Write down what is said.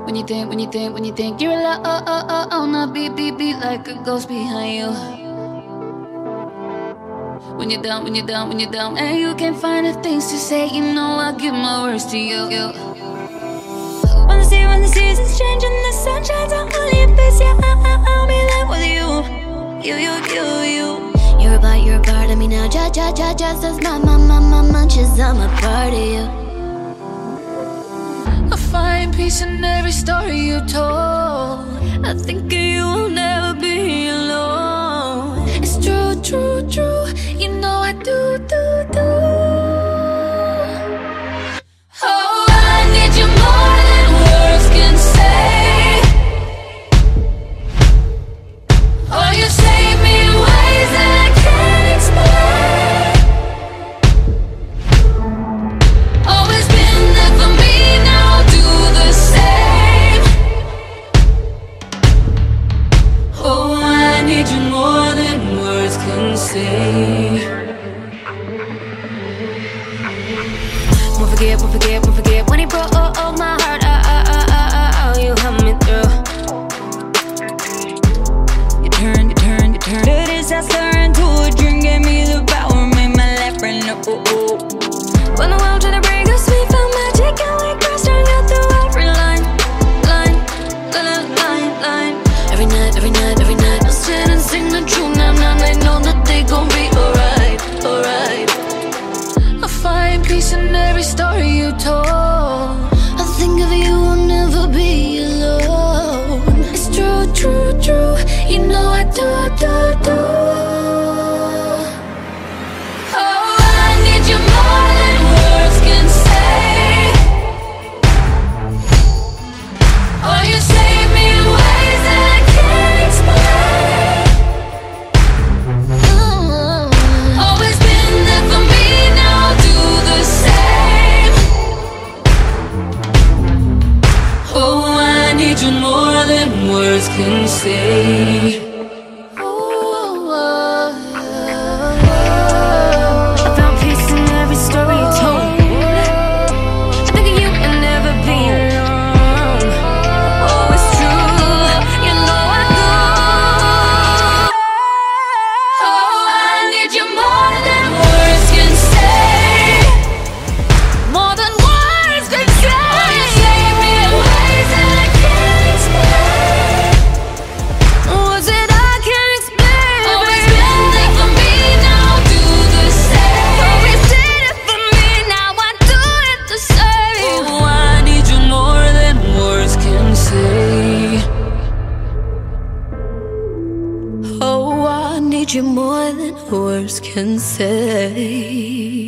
When you think you're alone, a beat like a ghost behind you. When you're down, and you can't find the things to say, you know I give my words to you. When the seasons change and the sun shines on your face, yeah, I'll be there with you. You're a part of me now, just as my munches, I'm a part of you. I find peace in every story you told. I think of you, I'll never be alone. It's true, you know I do. Oh, I need you more than words can say. Oh, you save me in ways that I can't explain. Always been there for me, now I'll do the same. Oh, I need you more than words can say. Won't forget when he broke my heart. You helped me through. You turned a disaster into a dream, gave me the power, made my life brand new. When the world tried to break us, we found magic and we crossed, turned out through every line. Every night, I'll sit and sing the truth. Now they know that they gon' be alright. I find peace in every story you told. I think of you, I'll never be alone. It's true, you know I do. Oh, I need you more than words can say. Oh, you save me in ways that I can't explain. Always been there for me, now I'll do the same. Oh, I need you more than words can say. I found peace in every story you told. I think of you and never be alone. Oh, it's true, you know I do. Oh, I need you more than words can say. More than words can say. Oh, you save me in ways that I can't explain. Was it I can't explain? Always been there for me, now I'll do the same. Always did it for me, now I do it the same. Oh, I need you more than words can say. Oh, I need you more than words can say.